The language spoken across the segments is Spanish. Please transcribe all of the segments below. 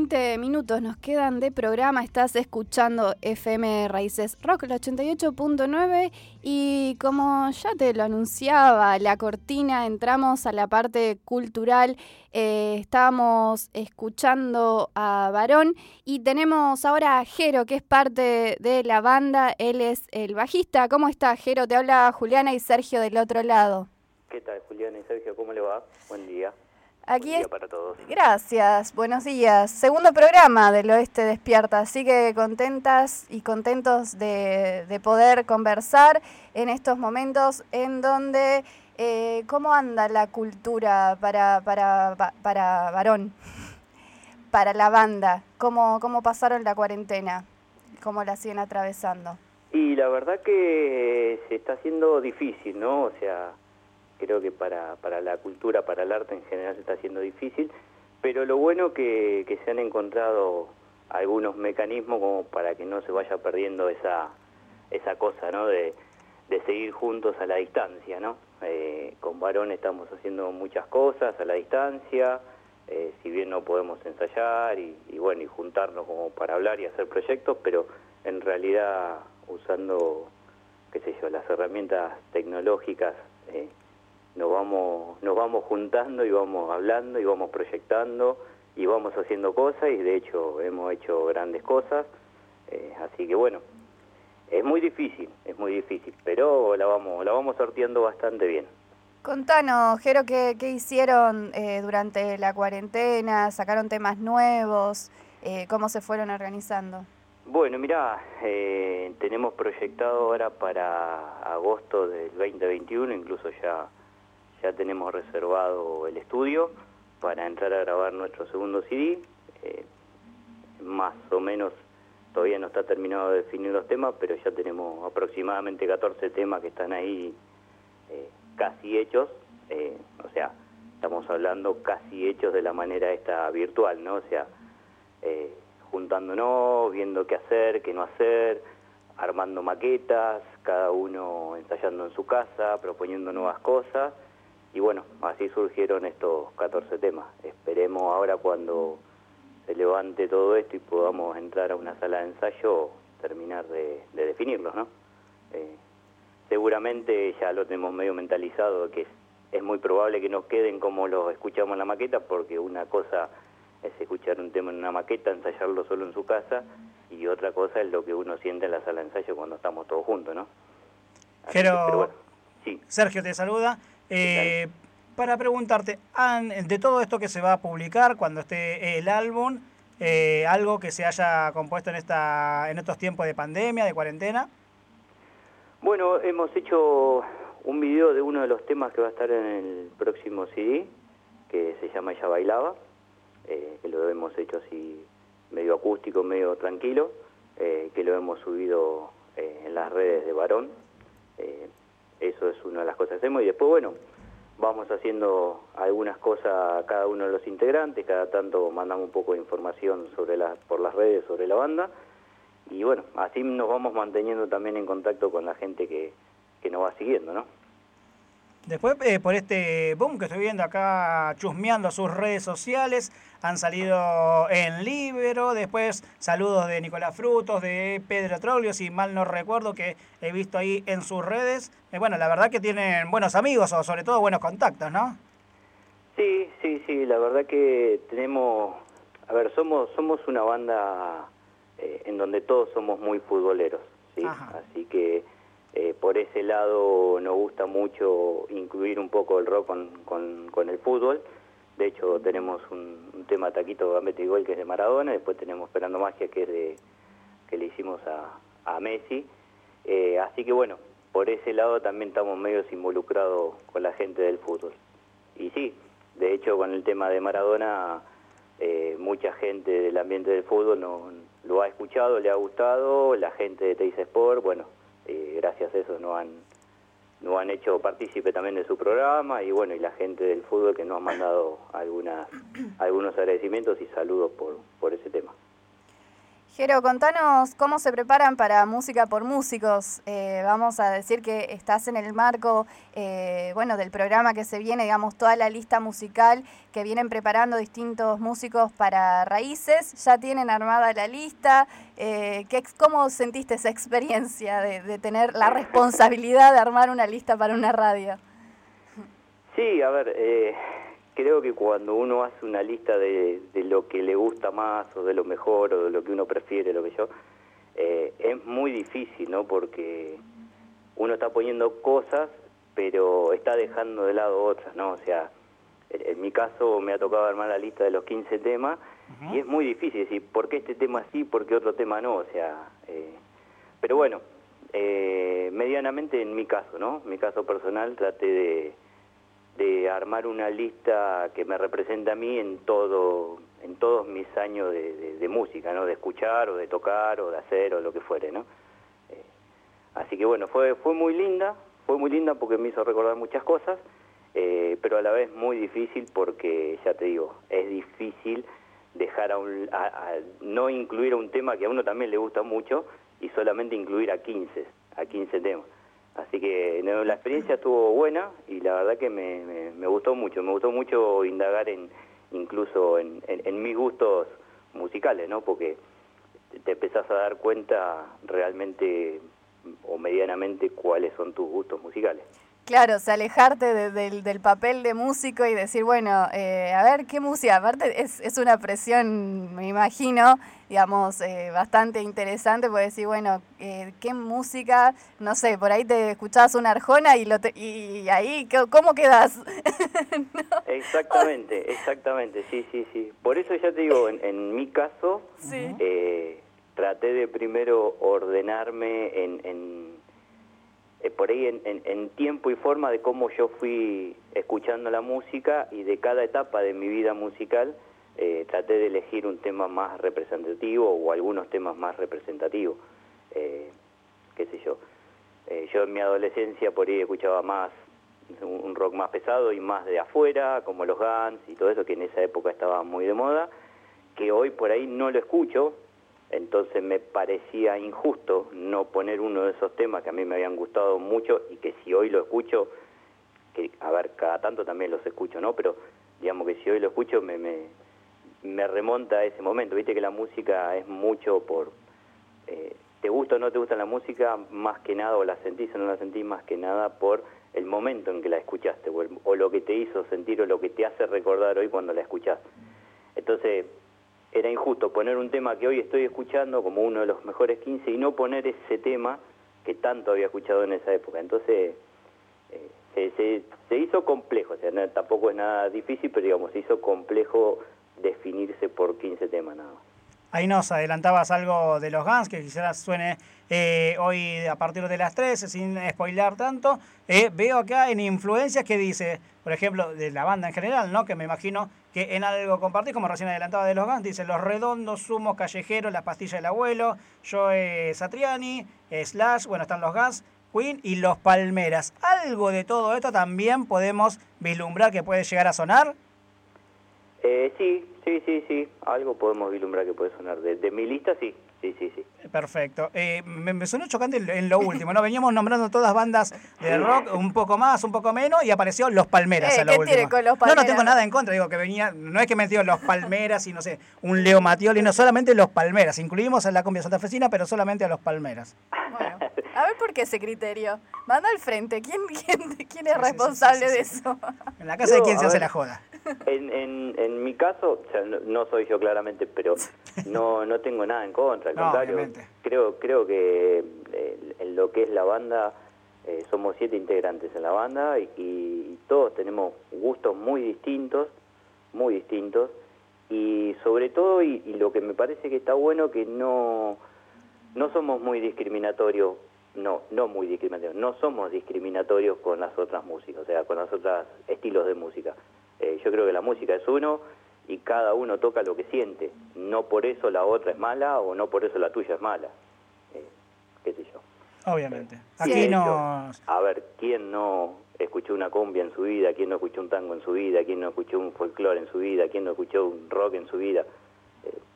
20 minutos nos quedan de programa. Estás escuchando FM Raíces Rock, el 88.9. Y como ya te lo anunciaba, la cortina, entramos a la parte cultural. Estábamos escuchando a Varón y tenemos ahora a Jero, que es parte de la banda. Él es el bajista. ¿Cómo está, Jero? Te habla Juliana y Sergio del otro lado. ¿Qué tal, Juliana y Sergio? ¿Cómo le va? Buen día. Aquí Buen día para todos. Gracias, buenos días. Segundo programa del Oeste Despierta, así que contentas y contentos de poder conversar en estos momentos en donde, ¿cómo anda la cultura para Varón, para la banda? ¿Cómo pasaron la cuarentena? ¿Cómo la siguen atravesando? Y la verdad que se está haciendo difícil, ¿no? O sea, creo que para la cultura, para el arte en general se está haciendo difícil, pero lo bueno que se han encontrado algunos mecanismos como para que no se vaya perdiendo esa cosa, ¿no? De seguir juntos a la distancia, ¿no? Con Varón estamos haciendo muchas cosas a la distancia, si bien no podemos ensayar y bueno, y juntarnos como para hablar y hacer proyectos, pero en realidad usando, qué sé yo, las herramientas tecnológicas, nos vamos juntando y vamos hablando y vamos proyectando y vamos haciendo cosas, y de hecho hemos hecho grandes cosas, así que bueno, es muy difícil, pero la vamos sorteando bastante bien. Contanos, Jero, ¿qué hicieron durante la cuarentena? ¿Sacaron temas nuevos? ¿Cómo se fueron organizando? Bueno, mirá, tenemos proyectado ahora para agosto del 2021, incluso ya tenemos reservado el estudio para entrar a grabar nuestro segundo CD. Más o menos todavía no está terminado de definir los temas, pero ya tenemos aproximadamente 14 temas que están ahí casi hechos. O sea, estamos hablando casi hechos de la manera esta virtual, ¿no? O sea, juntándonos, viendo qué hacer, qué no hacer, armando maquetas, cada uno ensayando en su casa, proponiendo nuevas cosas. Y bueno, así surgieron estos 14 temas. Esperemos ahora cuando se levante todo esto y podamos entrar a una sala de ensayo, terminar de definirlos, ¿no? Seguramente ya lo tenemos medio mentalizado, que es muy probable que nos queden como los escuchamos en la maqueta, porque una cosa es escuchar un tema en una maqueta, ensayarlo solo en su casa, y otra cosa es lo que uno siente en la sala de ensayo cuando estamos todos juntos, ¿no? Pero bueno, sí. Sergio te saluda. Para preguntarte, de todo esto que se va a publicar cuando esté el álbum, algo que se haya compuesto en estos tiempos de pandemia, de cuarentena. Bueno, hemos hecho un video de uno de los temas que va a estar en el próximo CD, que se llama Ella Bailaba, que lo hemos hecho así medio acústico, medio tranquilo, que lo hemos subido en las redes de Varón. Eso es una de las cosas que hacemos, y después, bueno, vamos haciendo algunas cosas cada uno de los integrantes, cada tanto mandamos un poco de información por las redes sobre la banda, y bueno, así nos vamos manteniendo también en contacto con la gente que nos va siguiendo, ¿no? Después, por este boom que estoy viendo acá, chusmeando sus redes sociales, han salido en Libero, después saludos de Nicolás Frutos, de Pedro Troglio, si mal no recuerdo, que he visto ahí en sus redes. Bueno, la verdad que tienen buenos amigos, o sobre todo buenos contactos, ¿no? Sí, la verdad que tenemos, a ver, somos una banda en donde todos somos muy futboleros, ¿sí? Ajá. Así que por ese lado nos gusta mucho incluir un poco el rock con el fútbol. De hecho tenemos un tema Taquito, Gambetta y Gol, que es de Maradona, después tenemos Esperando Magia, que es que le hicimos a Messi. Así que bueno, por ese lado también estamos medios involucrados con la gente del fútbol. Y sí, de hecho con el tema de Maradona, mucha gente del ambiente del fútbol lo ha escuchado, le ha gustado, la gente de Teis Sport, bueno, gracias a eso nos han hecho partícipe también de su programa, y bueno, y la gente del fútbol que nos ha mandado algunos agradecimientos y saludos por ese tema. Jero, contanos cómo se preparan para Música por Músicos. Vamos a decir que estás en el marco del programa que se viene, digamos, toda la lista musical que vienen preparando distintos músicos para Raíces. Ya tienen armada la lista. ¿Cómo sentiste esa experiencia de tener la responsabilidad de armar una lista para una radio? Sí, a ver, creo que cuando uno hace una lista de lo que le gusta más o de lo mejor o de lo que uno prefiere, es muy difícil, ¿no? Porque uno está poniendo cosas, pero está dejando de lado otras, ¿no? O sea, en mi caso me ha tocado armar la lista de los 15 temas y es muy difícil decir, ¿por qué este tema sí, por qué otro tema no? O sea, pero bueno, medianamente en mi caso, ¿no? En mi caso personal traté de armar una lista que me representa a mí en todos mis años de música, ¿no? De escuchar o de tocar o de hacer o lo que fuere, ¿no? Así que bueno, fue muy linda porque me hizo recordar muchas cosas, pero a la vez muy difícil porque, ya te digo, es difícil dejar a no incluir a un tema que a uno también le gusta mucho y solamente incluir a 15 temas. Así que la experiencia estuvo buena y la verdad que me gustó mucho indagar incluso en mis gustos musicales, ¿no? Porque te empezás a dar cuenta realmente o medianamente cuáles son tus gustos musicales. Claro, o sea, alejarte del papel de músico y decir, bueno, a ver, ¿qué música? Aparte es una presión, me imagino, digamos, bastante interesante, porque decir, bueno, ¿qué música? No sé, por ahí te escuchabas una Arjona y ahí, ¿cómo quedás? ¿No? Exactamente, sí. Por eso ya te digo, en mi caso, sí. Traté de primero ordenarme por ahí en tiempo y forma de cómo yo fui escuchando la música y de cada etapa de mi vida musical traté de elegir un tema más representativo o algunos temas más representativos, qué sé yo. Yo en mi adolescencia por ahí escuchaba más un rock más pesado y más de afuera, como los Guns y todo eso, que en esa época estaba muy de moda, que hoy por ahí no lo escucho. Entonces me parecía injusto no poner uno de esos temas que a mí me habían gustado mucho y que si hoy lo escucho, que a ver, cada tanto también los escucho, ¿no? Pero digamos que si hoy lo escucho me remonta a ese momento. Viste que la música es mucho por... ¿te gusta o no te gusta la música? Más que nada, o la sentís o no la sentís, más que nada por el momento en que la escuchaste o lo que te hizo sentir o lo que te hace recordar hoy cuando la escuchás. Entonces... era injusto poner un tema que hoy estoy escuchando como uno de los mejores 15 y no poner ese tema que tanto había escuchado en esa época. Entonces se hizo complejo, o sea, tampoco es nada difícil, pero digamos, se hizo complejo definirse por 15 temas nada más. Ahí nos adelantabas algo de los Guns, que quizás suene hoy a partir de las 13, sin spoilar tanto. Veo acá en influencias que dice, por ejemplo, de la banda en general, ¿no? Que me imagino que en algo compartís, como recién adelantaba de los Guns, dice Los Redondos, Zumos, Callejeros, Las Pastillas del Abuelo, Joe Satriani, Slash, bueno, están los Guns, Queen y Los Palmeras. ¿Algo de todo esto también podemos vislumbrar que puede llegar a sonar? Sí, algo podemos vislumbrar que puede sonar. De mi lista, sí. Perfecto. Me sonó chocante en lo último, ¿no? Veníamos nombrando todas bandas de rock, un poco más, un poco menos, y apareció Los Palmeras a lo último. ¿Qué tiene con Los Palmeras? No tengo nada en contra, digo que venía, no es que metió Los Palmeras y no sé, un Leo Mattioli, no, solamente Los Palmeras. Incluimos a la cumbia santafesina, pero solamente a Los Palmeras. Bueno, a ver por qué ese criterio. Manda al frente, ¿quién es responsable de eso? En la casa de quién se hace la joda. En mi caso, o sea, no soy yo claramente, pero no tengo nada en contra, al contrario. Obviamente. Creo que en lo que es la banda, somos 7 integrantes en la banda y todos tenemos gustos muy distintos, y sobre todo, y lo que me parece que está bueno, que no somos muy discriminatorios, no somos discriminatorios con las otras músicas, o sea, con los otros estilos de música. Yo creo que la música es uno y cada uno toca lo que siente. No por eso la otra es mala o no por eso la tuya es mala. ¿Qué sé yo? Obviamente. Aquí a ver, ¿quién no escuchó una cumbia en su vida? ¿Quién no escuchó un tango en su vida? ¿Quién no escuchó un folclore en su vida? ¿Quién no escuchó un rock en su vida? No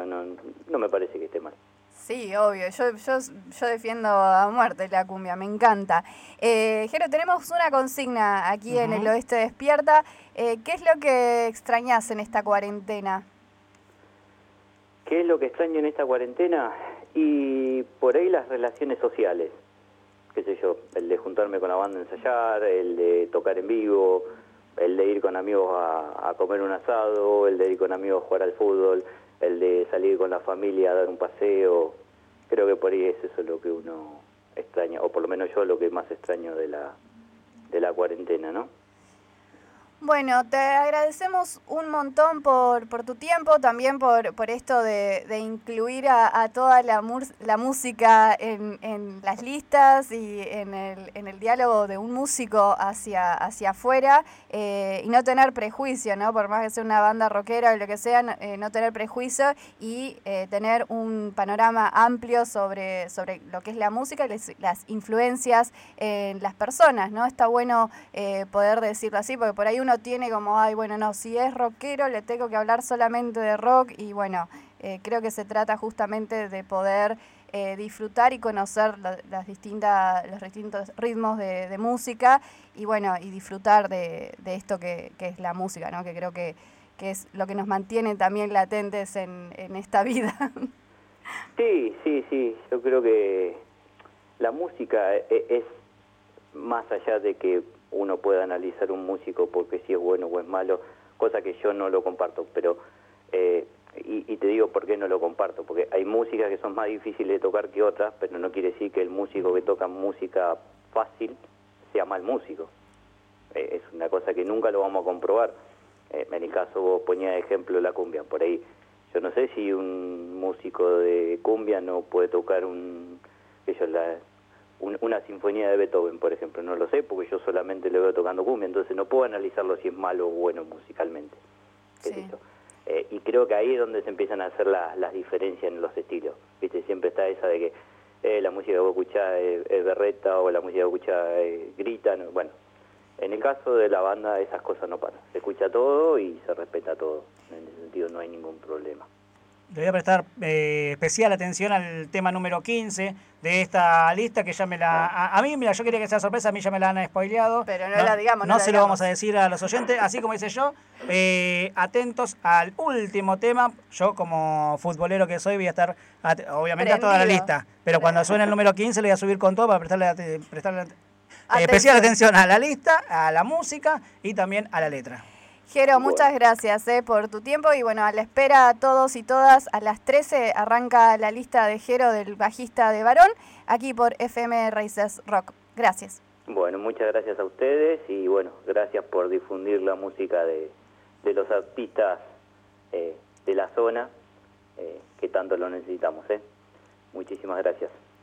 no me parece que esté mal. Sí, obvio. Yo defiendo a muerte la cumbia, me encanta. Jero, tenemos una consigna aquí en el Oeste Despierta. ¿Qué es lo que extrañás en esta cuarentena? ¿Qué es lo que extraño en esta cuarentena? Y por ahí las relaciones sociales, qué sé yo, el de juntarme con la banda a ensayar, el de tocar en vivo, el de ir con amigos a comer un asado, el de ir con amigos a jugar al fútbol, el de salir con la familia a dar un paseo. Creo que por ahí es eso lo que uno extraña, o por lo menos yo lo que más extraño de la cuarentena, ¿no? Bueno, te agradecemos un montón por tu tiempo, también por esto de incluir a toda la música en las listas y en el diálogo de un músico hacia afuera, y no tener prejuicio, ¿no? Por más que sea una banda rockera o lo que sea, no tener prejuicio y tener un panorama amplio sobre lo que es la música y las influencias en las personas, ¿no? Está bueno poder decirlo así, porque por ahí uno tiene como, ay, bueno, no, si es rockero le tengo que hablar solamente de rock, y bueno, creo que se trata justamente de poder disfrutar y conocer los distintos ritmos de música, y bueno, y disfrutar de esto que es la música, ¿no? Que creo que es lo que nos mantiene también latentes en esta vida. Sí, yo creo que la música es más allá de que uno pueda analizar un músico porque si es bueno o es malo, cosa que yo no lo comparto, pero y te digo por qué no lo comparto, porque hay músicas que son más difíciles de tocar que otras, pero no quiere decir que el músico que toca música fácil sea mal músico. Es una cosa que nunca lo vamos a comprobar. En el caso vos ponías de ejemplo la cumbia, por ahí yo no sé si un músico de cumbia no puede tocar una sinfonía de Beethoven, por ejemplo, no lo sé, porque yo solamente lo veo tocando cumbia, entonces no puedo analizarlo si es malo o bueno musicalmente. Sí. Y creo que ahí es donde se empiezan a hacer las diferencias en los estilos, ¿viste? Siempre está esa de que la música que vos escuchás es berreta o la música que vos escuchás grita, ¿no? Bueno, en el caso de la banda esas cosas no pasan, se escucha todo y se respeta todo, en ese sentido no hay ningún problema. Le voy a prestar especial atención al tema número 15 de esta lista, que ya me la... A mí, mira, yo quería que sea sorpresa, a mí ya me la han spoileado. Pero no la digamos, no se lo vamos a decir a los oyentes, así como hice yo. Atentos al último tema. Yo, como futbolero que soy, voy a estar, obviamente, a toda la lista. Pero cuando suene el número 15, le voy a subir con todo para prestarle especial atención a la lista, a la música y también a la letra. Jero, muchas gracias por tu tiempo, y bueno, a la espera a todos y todas, a las 13 arranca la lista de Jero, del bajista de Varón, aquí por FM Raíces Rock. Gracias. Bueno, muchas gracias a ustedes y bueno, gracias por difundir la música de los artistas de la zona, que tanto lo necesitamos. Muchísimas gracias.